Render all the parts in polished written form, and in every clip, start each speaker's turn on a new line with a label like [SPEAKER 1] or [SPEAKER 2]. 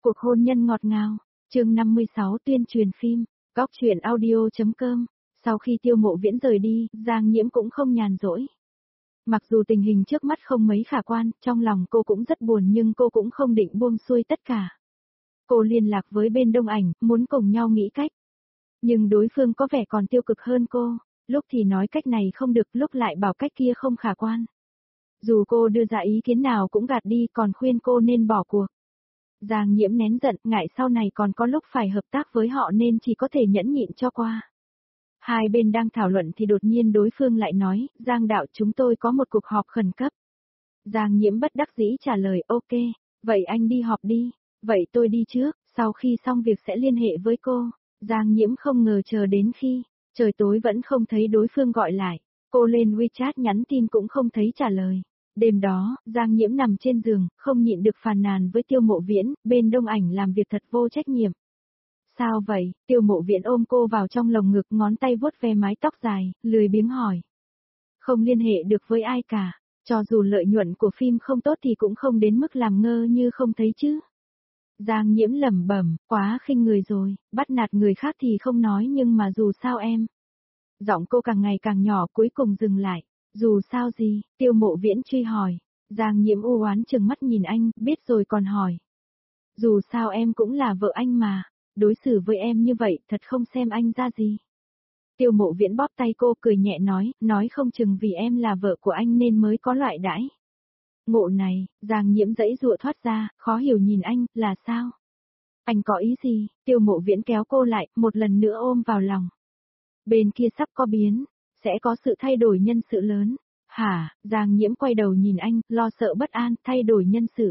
[SPEAKER 1] Cuộc hôn nhân ngọt ngào, chương 56 tuyên truyền phim, góc truyện audio.com. Sau khi Tiêu Mộ Viễn rời đi, Giang Nhiễm cũng không nhàn rỗi. Mặc dù tình hình trước mắt không mấy khả quan, trong lòng cô cũng rất buồn nhưng cô cũng không định buông xuôi tất cả. Cô liên lạc với bên Đông Ảnh, muốn cùng nhau nghĩ cách. Nhưng đối phương có vẻ còn tiêu cực hơn cô, lúc thì nói cách này không được, lúc lại bảo cách kia không khả quan. Dù cô đưa ra ý kiến nào cũng gạt đi, còn khuyên cô nên bỏ cuộc. Giang Nhiễm nén giận, ngại sau này còn có lúc phải hợp tác với họ nên chỉ có thể nhẫn nhịn cho qua. Hai bên đang thảo luận thì đột nhiên đối phương lại nói, Giang đạo chúng tôi có một cuộc họp khẩn cấp. Giang Nhiễm bất đắc dĩ trả lời, ok, vậy anh đi họp đi, vậy tôi đi trước, sau khi xong việc sẽ liên hệ với cô. Giang Nhiễm không ngờ chờ đến khi trời tối vẫn không thấy đối phương gọi lại, cô lên WeChat nhắn tin cũng không thấy trả lời. Đêm đó, Giang Nhiễm nằm trên giường, không nhịn được phàn nàn với Tiêu Mộ Viễn, bên Đông Ảnh làm việc thật vô trách nhiệm. Sao vậy? Tiêu Mộ Viễn ôm cô vào trong lồng ngực, ngón tay vuốt ve mái tóc dài, lười biếng hỏi. Không liên hệ được với ai cả, cho dù lợi nhuận của phim không tốt thì cũng không đến mức làm ngơ như không thấy chứ. Giang Nhiễm lẩm bẩm, quá khinh người rồi, bắt nạt người khác thì không nói nhưng mà dù sao em. Giọng cô càng ngày càng nhỏ cuối cùng dừng lại. Dù sao gì, Tiêu Mộ Viễn truy hỏi. Giang Nhiễm u oán chừng mắt nhìn anh, biết rồi còn hỏi. Dù sao em cũng là vợ anh mà, đối xử với em như vậy thật không xem anh ra gì. Tiêu Mộ Viễn bóp tay cô cười nhẹ nói không chừng vì em là vợ của anh nên mới có loại đãi. Ngộ này, Giang Nhiễm giãy giụa thoát ra, khó hiểu nhìn anh, là sao? Anh có ý gì? Tiêu Mộ Viễn kéo cô lại, một lần nữa ôm vào lòng. Bên kia sắp có biến, sẽ có sự thay đổi nhân sự lớn. Hả? Giang Nhiễm quay đầu nhìn anh, lo sợ bất an, thay đổi nhân sự.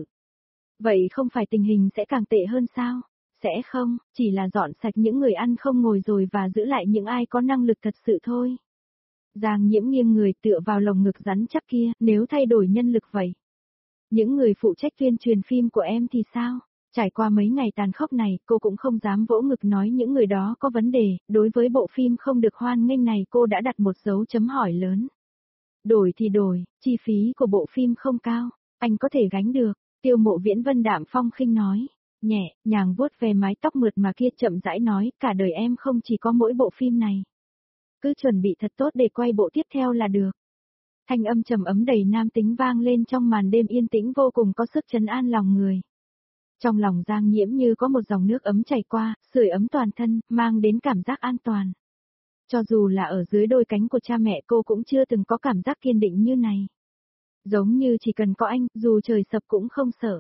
[SPEAKER 1] Vậy không phải tình hình sẽ càng tệ hơn sao? Sẽ không, chỉ là dọn sạch những người ăn không ngồi rồi và giữ lại những ai có năng lực thật sự thôi. Giang Nhiễm nghiêng người tựa vào lồng ngực rắn chắc kia, nếu thay đổi nhân lực vậy. Những người phụ trách tuyên truyền phim của em thì sao? Trải qua mấy ngày tàn khốc này, cô cũng không dám vỗ ngực nói những người đó có vấn đề, đối với bộ phim không được hoan nghênh này cô đã đặt một dấu chấm hỏi lớn. Đổi thì đổi, chi phí của bộ phim không cao, anh có thể gánh được, Tiêu Mộ Viễn vân đạm phong khinh nói, nhẹ, nhàng vuốt về mái tóc mượt mà kia chậm rãi nói, cả đời em không chỉ có mỗi bộ phim này. Cứ chuẩn bị thật tốt để quay bộ tiếp theo là được. Thanh âm trầm ấm đầy nam tính vang lên trong màn đêm yên tĩnh vô cùng có sức trấn an lòng người. Trong lòng Giang Nhiễm như có một dòng nước ấm chảy qua, sưởi ấm toàn thân, mang đến cảm giác an toàn. Cho dù là ở dưới đôi cánh của cha mẹ cô cũng chưa từng có cảm giác kiên định như này. Giống như chỉ cần có anh, dù trời sập cũng không sợ.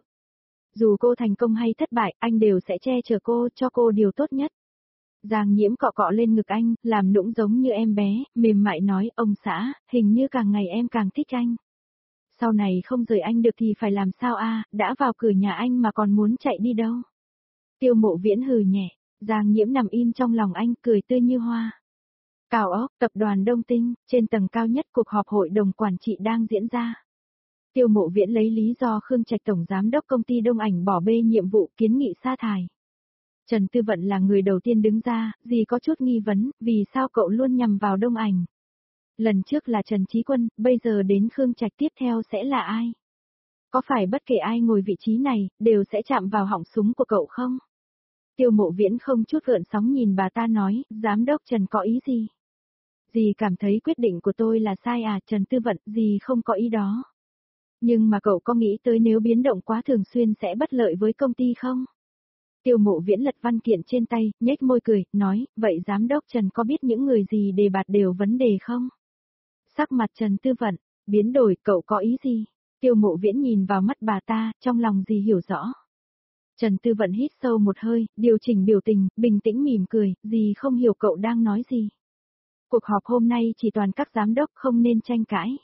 [SPEAKER 1] Dù cô thành công hay thất bại, anh đều sẽ che chở cô, cho cô điều tốt nhất. Giang Nhiễm cọ cọ lên ngực anh, làm nũng giống như em bé, mềm mại nói, ông xã, hình như càng ngày em càng thích anh. Sau này không rời anh được thì phải làm sao a? Đã vào cửa nhà anh mà còn muốn chạy đi đâu. Tiêu Mộ Viễn hừ nhẹ, Giang Nhiễm nằm im trong lòng anh, cười tươi như hoa. Cao ốc, tập đoàn Đông Tinh, trên tầng cao nhất cuộc họp hội đồng quản trị đang diễn ra. Tiêu Mộ Viễn lấy lý do Khương Trạch tổng giám đốc công ty Đông Ảnh bỏ bê nhiệm vụ kiến nghị sa thải. Trần Tư Vận là người đầu tiên đứng ra, vì có chút nghi vấn, vì sao cậu luôn nhằm vào Đông Ảnh. Lần trước là Trần Chí Quân, bây giờ đến Khương Trạch tiếp theo sẽ là ai? Có phải bất kể ai ngồi vị trí này, đều sẽ chạm vào họng súng của cậu không? Tiêu Mộ Viễn không chút gợn sóng nhìn bà ta nói, giám đốc Trần có ý gì? Dì cảm thấy quyết định của tôi là sai à, Trần Tư Vận, dì không có ý đó. Nhưng mà cậu có nghĩ tới nếu biến động quá thường xuyên sẽ bất lợi với công ty không? Tiêu Mộ Viễn lật văn kiện trên tay, nhếch môi cười, nói, vậy giám đốc Trần có biết những người gì đề bạt đều vấn đề không? Sắc mặt Trần Tư Vận, biến đổi, cậu có ý gì? Tiêu Mộ Viễn nhìn vào mắt bà ta, trong lòng gì hiểu rõ. Trần Tư Vận hít sâu một hơi, điều chỉnh biểu tình, bình tĩnh mỉm cười, gì không hiểu cậu đang nói gì. Cuộc họp hôm nay chỉ toàn các giám đốc không nên tranh cãi.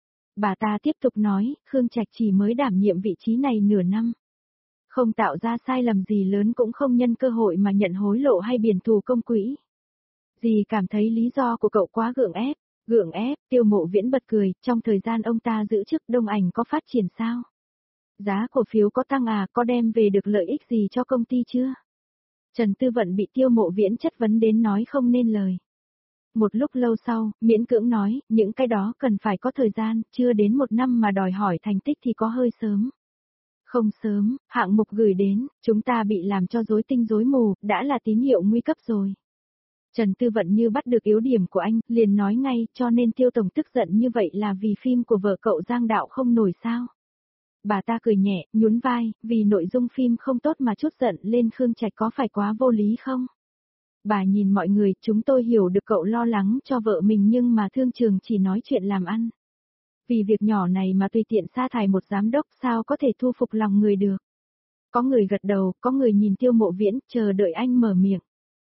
[SPEAKER 1] Bà ta tiếp tục nói, Khương Trạch chỉ mới đảm nhiệm vị trí này nửa năm. Không tạo ra sai lầm gì lớn cũng không nhân cơ hội mà nhận hối lộ hay biển thù công quỹ. Dì cảm thấy lý do của cậu quá gượng ép. Gượng ép, Tiêu Mộ Viễn bật cười, trong thời gian ông ta giữ chức Đông Ảnh có phát triển sao? Giá cổ phiếu có tăng à, có đem về được lợi ích gì cho công ty chưa? Trần Tư Vận bị Tiêu Mộ Viễn chất vấn đến nói không nên lời. Một lúc lâu sau, miễn cưỡng nói, những cái đó cần phải có thời gian, chưa đến một năm mà đòi hỏi thành tích thì có hơi sớm. Không sớm, hạng mục gửi đến, chúng ta bị làm cho rối tinh rối mù, đã là tín hiệu nguy cấp rồi. Trần Tư Vận như bắt được yếu điểm của anh, liền nói ngay, cho nên Tiêu tổng tức giận như vậy là vì phim của vợ cậu Giang đạo không nổi sao. Bà ta cười nhẹ, nhún vai, vì nội dung phim không tốt mà chút giận lên Khương Trạch có phải quá vô lý không? Bà nhìn mọi người, chúng tôi hiểu được cậu lo lắng cho vợ mình nhưng mà thương trường chỉ nói chuyện làm ăn. Vì việc nhỏ này mà tùy tiện sa thải một giám đốc sao có thể thu phục lòng người được. Có người gật đầu, có người nhìn Tiêu Mộ Viễn, chờ đợi anh mở miệng.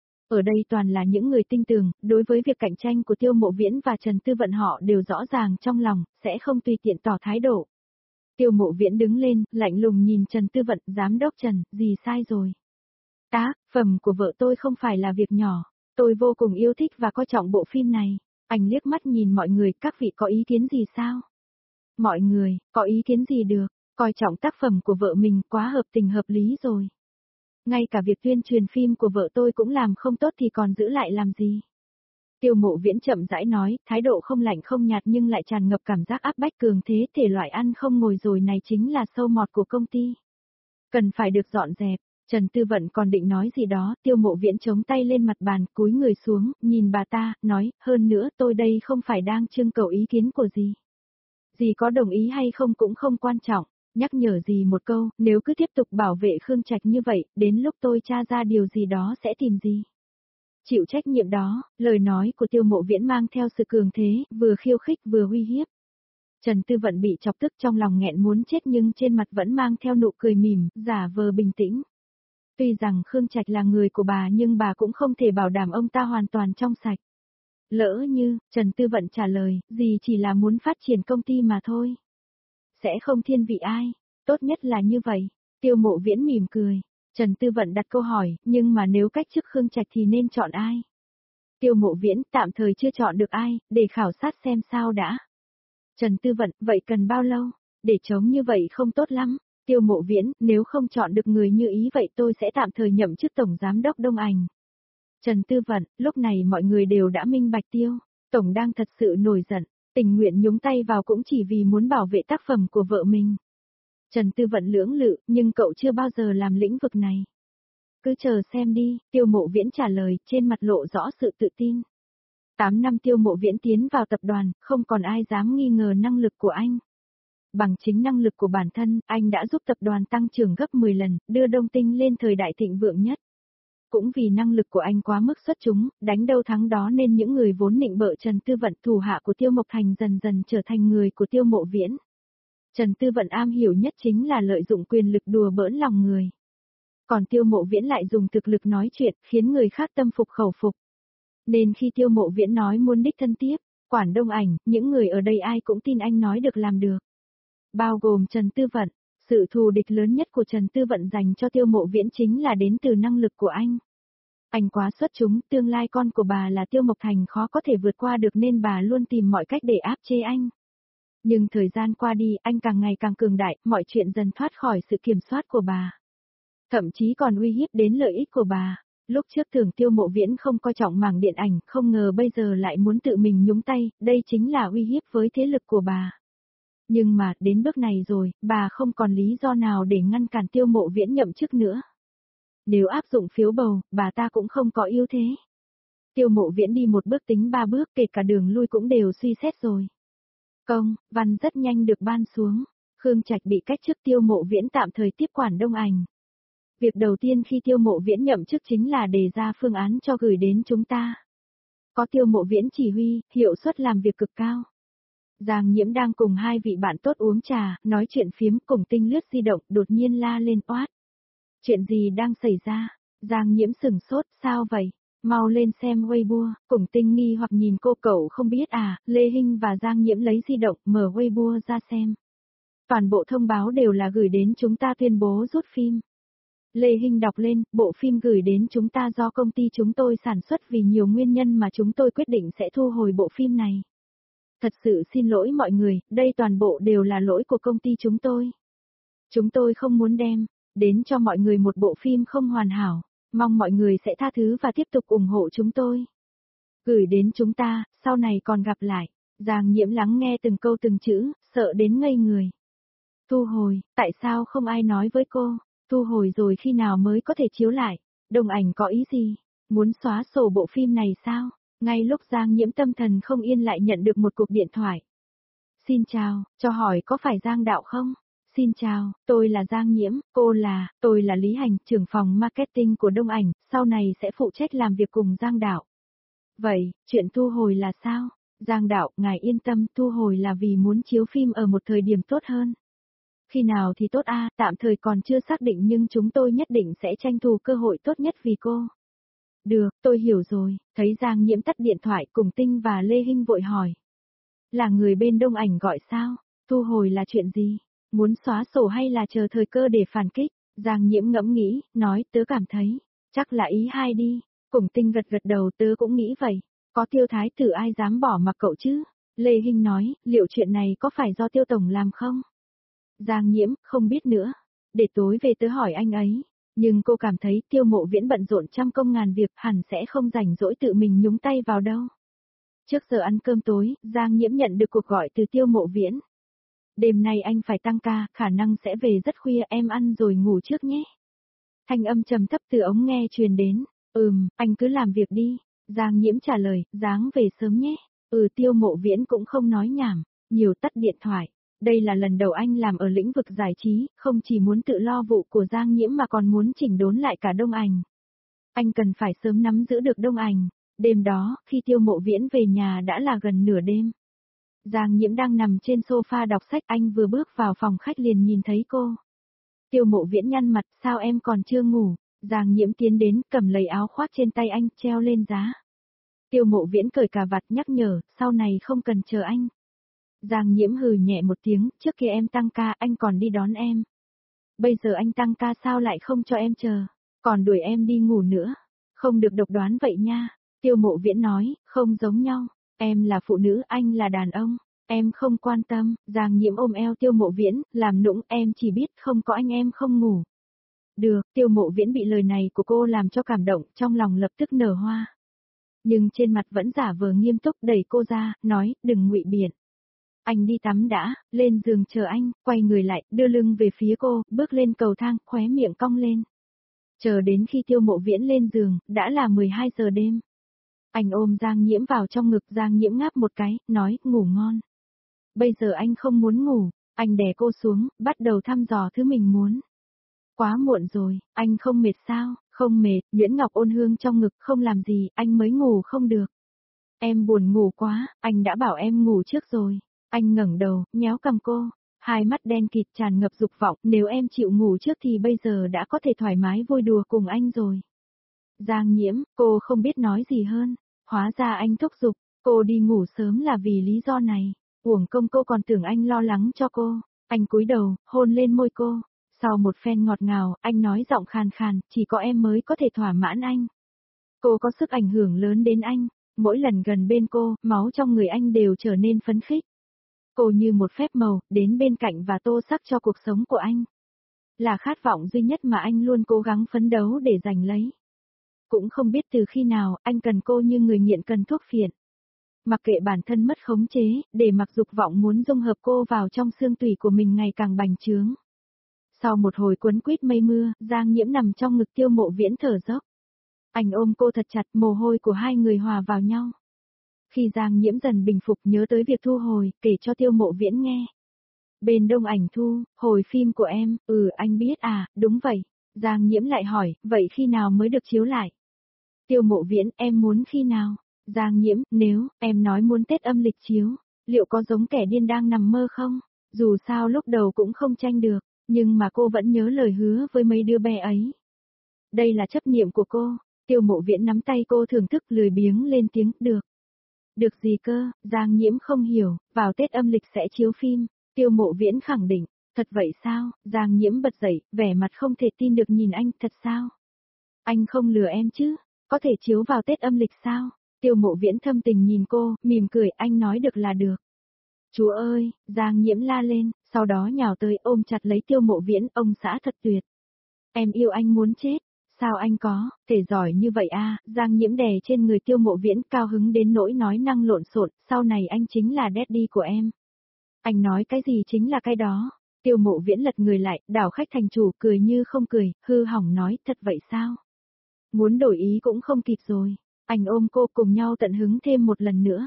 [SPEAKER 1] Ở đây toàn là những người tinh tường, đối với việc cạnh tranh của Tiêu Mộ Viễn và Trần Tư Vận họ đều rõ ràng trong lòng, sẽ không tùy tiện tỏ thái độ. Tiêu Mộ Viễn đứng lên, lạnh lùng nhìn Trần Tư Vận, giám đốc Trần, gì sai rồi? Tác phẩm của vợ tôi không phải là việc nhỏ, tôi vô cùng yêu thích và coi trọng bộ phim này. Anh liếc mắt nhìn mọi người, các vị có ý kiến gì sao? Mọi người, có ý kiến gì được, coi trọng tác phẩm của vợ mình quá hợp tình hợp lý rồi. Ngay cả việc tuyên truyền phim của vợ tôi cũng làm không tốt thì còn giữ lại làm gì? Tiêu Mộ Viễn chậm rãi nói, thái độ không lạnh không nhạt nhưng lại tràn ngập cảm giác áp bách cường thế, thể loại ăn không ngồi rồi này chính là sâu mọt của công ty. Cần phải được dọn dẹp. Trần Tư Vận còn định nói gì đó, Tiêu Mộ Viễn chống tay lên mặt bàn, cúi người xuống, nhìn bà ta, nói, hơn nữa tôi đây không phải đang trưng cầu ý kiến của dì. Dì có đồng ý hay không cũng không quan trọng, nhắc nhở dì một câu, nếu cứ tiếp tục bảo vệ Khương Trạch như vậy, đến lúc tôi tra ra điều gì đó sẽ tìm dì. Chịu trách nhiệm đó, lời nói của Tiêu Mộ Viễn mang theo sự cường thế, vừa khiêu khích vừa uy hiếp. Trần Tư Vận bị chọc tức trong lòng nghẹn muốn chết nhưng trên mặt vẫn mang theo nụ cười mỉm, giả vờ bình tĩnh. Tuy rằng Khương Trạch là người của bà nhưng bà cũng không thể bảo đảm ông ta hoàn toàn trong sạch. Lỡ như, Trần Tư Vận trả lời, gì chỉ là muốn phát triển công ty mà thôi. Sẽ không thiên vị ai, tốt nhất là như vậy. Tiêu Mộ Viễn mỉm cười. Trần Tư Vận đặt câu hỏi, nhưng mà nếu cách chức Khương Trạch thì nên chọn ai? Tiêu Mộ Viễn tạm thời chưa chọn được ai, để khảo sát xem sao đã. Trần Tư Vận, vậy cần bao lâu? Để chống như vậy không tốt lắm. Tiêu Mộ Viễn, nếu không chọn được người như ý vậy tôi sẽ tạm thời nhậm chức Tổng Giám đốc Đông Ảnh. Trần Tư Vận, lúc này mọi người đều đã minh bạch Tiêu. Tổng đang thật sự nổi giận, tình nguyện nhúng tay vào cũng chỉ vì muốn bảo vệ tác phẩm của vợ mình. Trần Tư Vận lưỡng lự, nhưng cậu chưa bao giờ làm lĩnh vực này. Cứ chờ xem đi, Tiêu Mộ Viễn trả lời, trên mặt lộ rõ sự tự tin. 8 năm Tiêu Mộ Viễn tiến vào tập đoàn, không còn ai dám nghi ngờ năng lực của anh. Bằng chính năng lực của bản thân, anh đã giúp tập đoàn tăng trưởng gấp 10 lần, đưa Đông Tinh lên thời đại thịnh vượng nhất. Cũng vì năng lực của anh quá mức xuất chúng, đánh đâu thắng đó nên những người vốn nịnh bợ Trần Tư Vận thủ hạ của Tiêu Mộc Thành dần dần trở thành người của Tiêu Mộ Viễn. Trần Tư Vận am hiểu nhất chính là lợi dụng quyền lực đùa bỡn lòng người. Còn Tiêu Mộ Viễn lại dùng thực lực nói chuyện, khiến người khác tâm phục khẩu phục. Nên khi Tiêu Mộ Viễn nói muốn đích thân tiếp, quản Đông Ảnh, những người ở đây ai cũng tin anh nói được làm được. Bao gồm Trần Tư Vận, sự thù địch lớn nhất của Trần Tư Vận dành cho Tiêu Mộ Viễn chính là đến từ năng lực của anh. Anh quá xuất chúng, tương lai con của bà là Tiêu Mộc Thành khó có thể vượt qua được nên bà luôn tìm mọi cách để áp chế anh. Nhưng thời gian qua đi, anh càng ngày càng cường đại, mọi chuyện dần thoát khỏi sự kiểm soát của bà. Thậm chí còn uy hiếp đến lợi ích của bà. Lúc trước tưởng Tiêu Mộ Viễn không coi trọng mảng điện ảnh, không ngờ bây giờ lại muốn tự mình nhúng tay, đây chính là uy hiếp với thế lực của bà. Nhưng mà, đến bước này rồi, bà không còn lý do nào để ngăn cản Tiêu Mộ Viễn nhậm chức nữa. Nếu áp dụng phiếu bầu, bà ta cũng không có ưu thế. Tiêu Mộ Viễn đi một bước tính ba bước, kể cả đường lui cũng đều suy xét rồi. Công, văn rất nhanh được ban xuống. Khương Trạch bị cách chức, Tiêu Mộ Viễn tạm thời tiếp quản Đông Ảnh. Việc đầu tiên khi Tiêu Mộ Viễn nhậm chức chính là đề ra phương án cho gửi đến chúng ta. Có Tiêu Mộ Viễn chỉ huy, hiệu suất làm việc cực cao. Giang Nhiễm đang cùng hai vị bạn tốt uống trà, nói chuyện phiếm, cùng Tinh lướt di động, đột nhiên la lên oát. Chuyện gì đang xảy ra? Giang Nhiễm sửng sốt, sao vậy? Mau lên xem Weibo, cùng Tinh nghi hoặc nhìn cô, cậu không biết à? Lê Hinh và Giang Nhiễm lấy di động, mở Weibo ra xem. Toàn bộ thông báo đều là gửi đến chúng ta tuyên bố rút phim. Lê Hinh đọc lên, bộ phim gửi đến chúng ta do công ty chúng tôi sản xuất vì nhiều nguyên nhân mà chúng tôi quyết định sẽ thu hồi bộ phim này. Thật sự xin lỗi mọi người, đây toàn bộ đều là lỗi của công ty chúng tôi. Chúng tôi không muốn đem đến cho mọi người một bộ phim không hoàn hảo, mong mọi người sẽ tha thứ và tiếp tục ủng hộ chúng tôi. Gửi đến chúng ta, sau này còn gặp lại. Giang Nhiễm lắng nghe từng câu từng chữ, sợ đến ngây người. Thu hồi, tại sao không ai nói với cô? Thu hồi rồi khi nào mới có thể chiếu lại? Đông ảnh có ý gì? Muốn xóa sổ bộ phim này sao? Ngay lúc Giang Nhiễm tâm thần không yên lại nhận được một cuộc điện thoại. Xin chào, cho hỏi có phải Giang Đạo không? Xin chào, tôi là Giang Nhiễm, tôi là Lý Hành, trưởng phòng marketing của Đông ảnh, sau này sẽ phụ trách làm việc cùng Giang Đạo. Vậy, chuyện thu hồi là sao? Giang Đạo, ngài yên tâm, thu hồi là vì muốn chiếu phim ở một thời điểm tốt hơn. Khi nào thì tốt tạm thời còn chưa xác định nhưng chúng tôi nhất định sẽ tranh thủ cơ hội tốt nhất vì cô. Được, tôi hiểu rồi, thấy Giang Nhiễm tắt điện thoại cùng Tinh và Lê Hinh vội hỏi. Là người bên Đông ảnh gọi sao? Thu hồi là chuyện gì? Muốn xóa sổ hay là chờ thời cơ để phản kích? Giang Nhiễm ngẫm nghĩ, nói tớ cảm thấy, chắc là ý hai đi. Cùng Tinh gật gật đầu tớ cũng nghĩ vậy. Có Tiêu Thái tử ai dám bỏ mặc cậu chứ? Lê Hinh nói, liệu chuyện này có phải do Tiêu Tổng làm không? Giang Nhiễm, không biết nữa. Để tối về tớ hỏi anh ấy. Nhưng cô cảm thấy Tiêu Mộ Viễn bận rộn trăm công ngàn việc hẳn sẽ không rảnh rỗi tự mình nhúng tay vào đâu. Trước giờ ăn cơm tối, Giang Nhiễm nhận được cuộc gọi từ Tiêu Mộ Viễn. Đêm nay anh phải tăng ca, khả năng sẽ về rất khuya, em ăn rồi ngủ trước nhé. Thanh âm trầm thấp từ ống nghe truyền đến. Anh cứ làm việc đi. Giang Nhiễm trả lời, dáng về sớm nhé. Tiêu Mộ Viễn cũng không nói nhảm, nhiều tắt điện thoại. Đây là lần đầu anh làm ở lĩnh vực giải trí, không chỉ muốn tự lo vụ của Giang Nhiễm mà còn muốn chỉnh đốn lại cả Đông ảnh. Anh cần phải sớm nắm giữ được Đông ảnh. Đêm đó, khi Tiêu Mộ Viễn về nhà đã là gần nửa đêm. Giang Nhiễm đang nằm trên sofa đọc sách, anh vừa bước vào phòng khách liền nhìn thấy cô. Tiêu Mộ Viễn nhăn mặt, sao em còn chưa ngủ? Giang Nhiễm tiến đến, cầm lấy áo khoác trên tay anh, treo lên giá. Tiêu Mộ Viễn cởi cà vạt nhắc nhở, sau này không cần chờ anh. Giang Nhiễm hừ nhẹ một tiếng, trước kia em tăng ca, anh còn đi đón em. Bây giờ anh tăng ca sao lại không cho em chờ, còn đuổi em đi ngủ nữa. Không được độc đoán vậy nha. Tiêu Mộ Viễn nói, không giống nhau. Em là phụ nữ, anh là đàn ông. Em không quan tâm. Giang Nhiễm ôm eo Tiêu Mộ Viễn, làm nũng, em chỉ biết không có anh em không ngủ. Được, Tiêu Mộ Viễn bị lời này của cô làm cho cảm động, trong lòng lập tức nở hoa. Nhưng trên mặt vẫn giả vờ nghiêm túc, đẩy cô ra, nói, đừng ngụy biện. Anh đi tắm đã, lên giường chờ anh, quay người lại, đưa lưng về phía cô, bước lên cầu thang, khóe miệng cong lên. Chờ đến khi Tiêu Mộ Viễn lên giường, đã là 12 giờ đêm. Anh ôm Giang Nhiễm vào trong ngực, Giang Nhiễm ngáp một cái, nói, ngủ ngon. Bây giờ anh không muốn ngủ, anh đè cô xuống, bắt đầu thăm dò thứ mình muốn. Quá muộn rồi, anh không mệt sao? Không mệt, Nguyễn Ngọc ôn hương trong ngực, không làm gì, anh mới ngủ không được. Em buồn ngủ quá, anh đã bảo em ngủ trước rồi. Anh ngẩng đầu, nhéo cằm cô, hai mắt đen kịt tràn ngập dục vọng, nếu em chịu ngủ trước thì bây giờ đã có thể thoải mái vui đùa cùng anh rồi. Giang Nhiễm, cô không biết nói gì hơn, hóa ra anh thúc giục, cô đi ngủ sớm là vì lý do này, uổng công cô còn tưởng anh lo lắng cho cô. Anh cúi đầu, hôn lên môi cô, sau một phen ngọt ngào, anh nói giọng khàn khàn, chỉ có em mới có thể thỏa mãn anh. Cô có sức ảnh hưởng lớn đến anh, mỗi lần gần bên cô, máu trong người anh đều trở nên phấn khích. Cô như một phép màu, đến bên cạnh và tô sắc cho cuộc sống của anh. Là khát vọng duy nhất mà anh luôn cố gắng phấn đấu để giành lấy. Cũng không biết từ khi nào, anh cần cô như người nghiện cần thuốc phiện. Mặc kệ bản thân mất khống chế, để mặc dục vọng muốn dung hợp cô vào trong xương tủy của mình ngày càng bành trướng. Sau một hồi quấn quýt mây mưa, Giang Nhiễm nằm trong ngực Tiêu Mộ Viễn thở dốc. Anh ôm cô thật chặt, mồ hôi của hai người hòa vào nhau. Khi Giang Nhiễm dần bình phục nhớ tới việc thu hồi, kể cho Tiêu Mộ Viễn nghe. Bên Đông ảnh thu, hồi phim của em, anh biết đúng vậy. Giang Nhiễm lại hỏi, vậy khi nào mới được chiếu lại? Tiêu Mộ Viễn, em muốn khi nào? Giang Nhiễm, nếu, em nói muốn Tết âm lịch chiếu, liệu có giống kẻ điên đang nằm mơ không? Dù sao lúc đầu cũng không tranh được, nhưng mà cô vẫn nhớ lời hứa với mấy đứa bé ấy. Đây là chấp niệm của cô. Tiêu Mộ Viễn nắm tay cô thưởng thức lười biếng lên tiếng, được. Được gì cơ? Giang Nhiễm không hiểu, vào Tết âm lịch sẽ chiếu phim. Tiêu Mộ Viễn khẳng định, thật vậy sao? Giang Nhiễm bật dậy, vẻ mặt không thể tin được nhìn anh, thật sao? Anh không lừa em chứ? Có thể chiếu vào Tết âm lịch sao? Tiêu Mộ Viễn thâm tình nhìn cô, mỉm cười, anh nói được là được. Chúa ơi, Giang Nhiễm la lên, sau đó nhào tới ôm chặt lấy Tiêu Mộ Viễn, ông xã thật tuyệt. Em yêu anh muốn chết. Sao anh có, thể giỏi như vậy Giang Nhiễm đè trên người Tiêu Mộ Viễn cao hứng đến nỗi nói năng lộn xộn, sau này anh chính là daddy của em. Anh nói cái gì chính là cái đó. Tiêu Mộ Viễn lật người lại, đảo khách thành chủ cười như không cười, hư hỏng nói thật vậy sao? Muốn đổi ý cũng không kịp rồi. Anh ôm cô cùng nhau tận hứng thêm một lần nữa.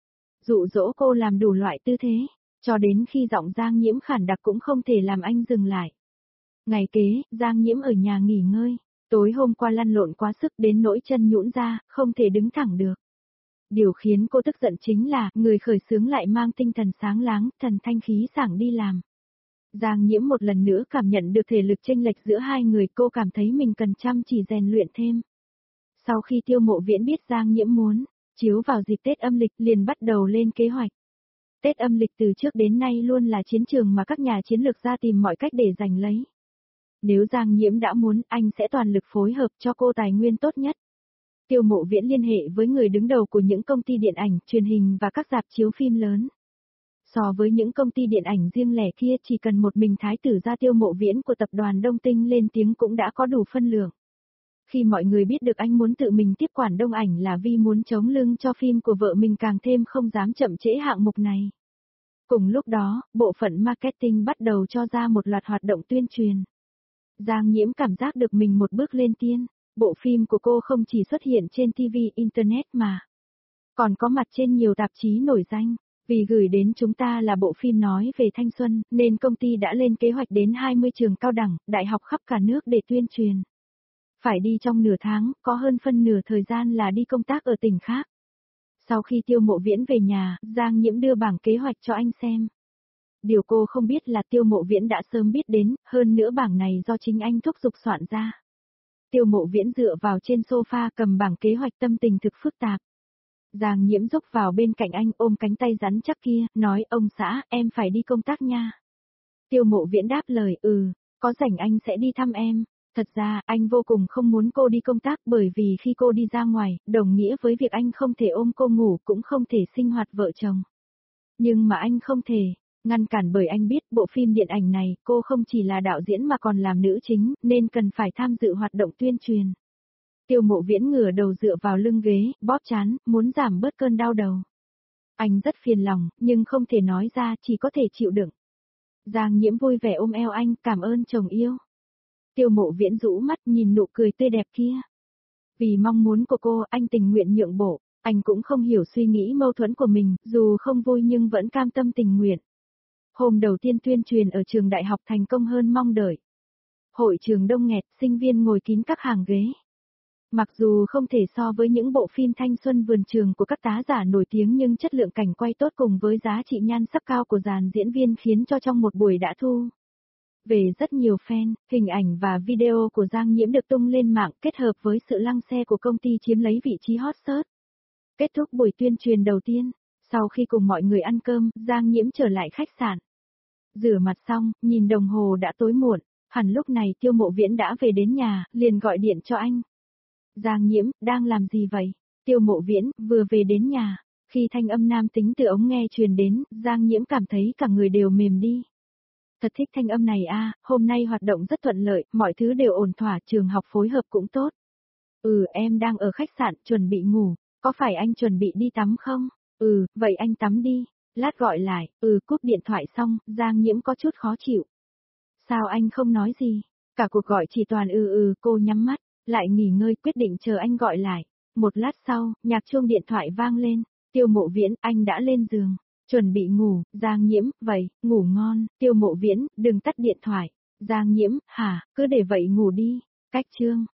[SPEAKER 1] Dụ dỗ cô làm đủ loại tư thế, cho đến khi giọng Giang Nhiễm khản đặc cũng không thể làm anh dừng lại. Ngày kế, Giang Nhiễm ở nhà nghỉ ngơi. Tối hôm qua lăn lộn quá sức đến nỗi chân nhũn ra, không thể đứng thẳng được. Điều khiến cô tức giận chính là, người khởi xướng lại mang tinh thần sáng láng, thần thanh khí sảng đi làm. Giang Nhiễm một lần nữa cảm nhận được thể lực chênh lệch giữa hai người, cô cảm thấy mình cần chăm chỉ rèn luyện thêm. Sau khi Tiêu Mộ Viễn biết Giang Nhiễm muốn chiếu vào dịp Tết âm lịch liền bắt đầu lên kế hoạch. Tết âm lịch từ trước đến nay luôn là chiến trường mà các nhà chiến lược ra tìm mọi cách để giành lấy. Nếu Giang Nhiễm đã muốn, anh sẽ toàn lực phối hợp cho cô tài nguyên tốt nhất. Tiêu Mộ Viễn liên hệ với người đứng đầu của những công ty điện ảnh, truyền hình và các rạp chiếu phim lớn. So với những công ty điện ảnh riêng lẻ kia, chỉ cần một mình thái tử gia Tiêu Mộ Viễn của tập đoàn Đông Tinh lên tiếng cũng đã có đủ phân lượng. Khi mọi người biết được anh muốn tự mình tiếp quản Đông Ảnh là vì muốn chống lưng cho phim của vợ mình, càng thêm không dám chậm trễ hạng mục này. Cùng lúc đó, bộ phận marketing bắt đầu cho ra một loạt hoạt động tuyên truyền. Giang Nhiễm cảm giác được mình một bước lên tiên. Bộ phim của cô không chỉ xuất hiện trên TV, Internet mà còn có mặt trên nhiều tạp chí nổi danh. Vì gửi đến chúng ta là bộ phim nói về thanh xuân, nên công ty đã lên kế hoạch đến 20 trường cao đẳng, đại học khắp cả nước để tuyên truyền. Phải đi trong nửa tháng, có hơn phân nửa thời gian là đi công tác ở tỉnh khác. Sau khi Tiêu Mộ Viễn về nhà, Giang Nhiễm đưa bảng kế hoạch cho anh xem. Điều cô không biết là Tiêu Mộ Viễn đã sớm biết đến, hơn nữa bảng này do chính anh thúc giục soạn ra. Tiêu Mộ Viễn dựa vào trên sofa cầm bảng kế hoạch, tâm tình thực phức tạp. Giang Nhiễm dốc vào bên cạnh anh ôm cánh tay rắn chắc kia, nói ông xã, em phải đi công tác nha. Tiêu Mộ Viễn đáp lời, có rảnh anh sẽ đi thăm em. Thật ra, anh vô cùng không muốn cô đi công tác bởi vì khi cô đi ra ngoài, đồng nghĩa với việc anh không thể ôm cô ngủ cũng không thể sinh hoạt vợ chồng. Nhưng mà anh không thể ngăn cản bởi anh biết bộ phim điện ảnh này cô không chỉ là đạo diễn mà còn làm nữ chính nên cần phải tham dự hoạt động tuyên truyền. Tiêu Mộ Viễn ngửa đầu dựa vào lưng ghế, bóp trán, muốn giảm bớt cơn đau đầu. Anh rất phiền lòng, nhưng không thể nói ra, chỉ có thể chịu đựng. Giang Nhiễm vui vẻ ôm eo anh, cảm ơn chồng yêu. Tiêu Mộ Viễn rũ mắt nhìn nụ cười tươi đẹp kia. Vì mong muốn của cô, anh tình nguyện nhượng bộ, anh cũng không hiểu suy nghĩ mâu thuẫn của mình, dù không vui nhưng vẫn cam tâm tình nguyện. Hôm đầu tiên tuyên truyền ở trường đại học thành công hơn mong đợi. Hội trường đông nghẹt, sinh viên ngồi kín các hàng ghế. Mặc dù không thể so với những bộ phim thanh xuân vườn trường của các tá giả nổi tiếng nhưng chất lượng cảnh quay tốt cùng với giá trị nhan sắc cao của dàn diễn viên khiến cho trong một buổi đã thu về rất nhiều fan, hình ảnh và video của Giang Nhiễm được tung lên mạng kết hợp với sự lăng xe của công ty chiếm lấy vị trí hot search. Kết thúc buổi tuyên truyền đầu tiên, sau khi cùng mọi người ăn cơm, Giang Nhiễm trở lại khách sạn. Rửa mặt xong, nhìn đồng hồ đã tối muộn, hẳn lúc này Tiêu Mộ Viễn đã về đến nhà, liền gọi điện cho anh. Giang Nhiễm, đang làm gì vậy? Tiêu Mộ Viễn, vừa về đến nhà. Khi thanh âm nam tính từ ống nghe truyền đến, Giang Nhiễm cảm thấy cả người đều mềm đi. Thật thích thanh âm này a, hôm nay hoạt động rất thuận lợi, mọi thứ đều ổn thỏa, trường học phối hợp cũng tốt. Em đang ở khách sạn, chuẩn bị ngủ, có phải anh chuẩn bị đi tắm không? Vậy anh tắm đi, lát gọi lại, cúp điện thoại xong, Giang Nhiễm có chút khó chịu. Sao anh không nói gì? Cả cuộc gọi chỉ toàn cô nhắm mắt, lại nghỉ ngơi quyết định chờ anh gọi lại. Một lát sau, nhạc chuông điện thoại vang lên, Tiêu Mộ Viễn, anh đã lên giường. Chuẩn bị ngủ, Giang Nhiễm, vậy, ngủ ngon, Tiêu Mộ Viễn, đừng tắt điện thoại. Giang Nhiễm, hả, cứ để vậy ngủ đi. Cách chương.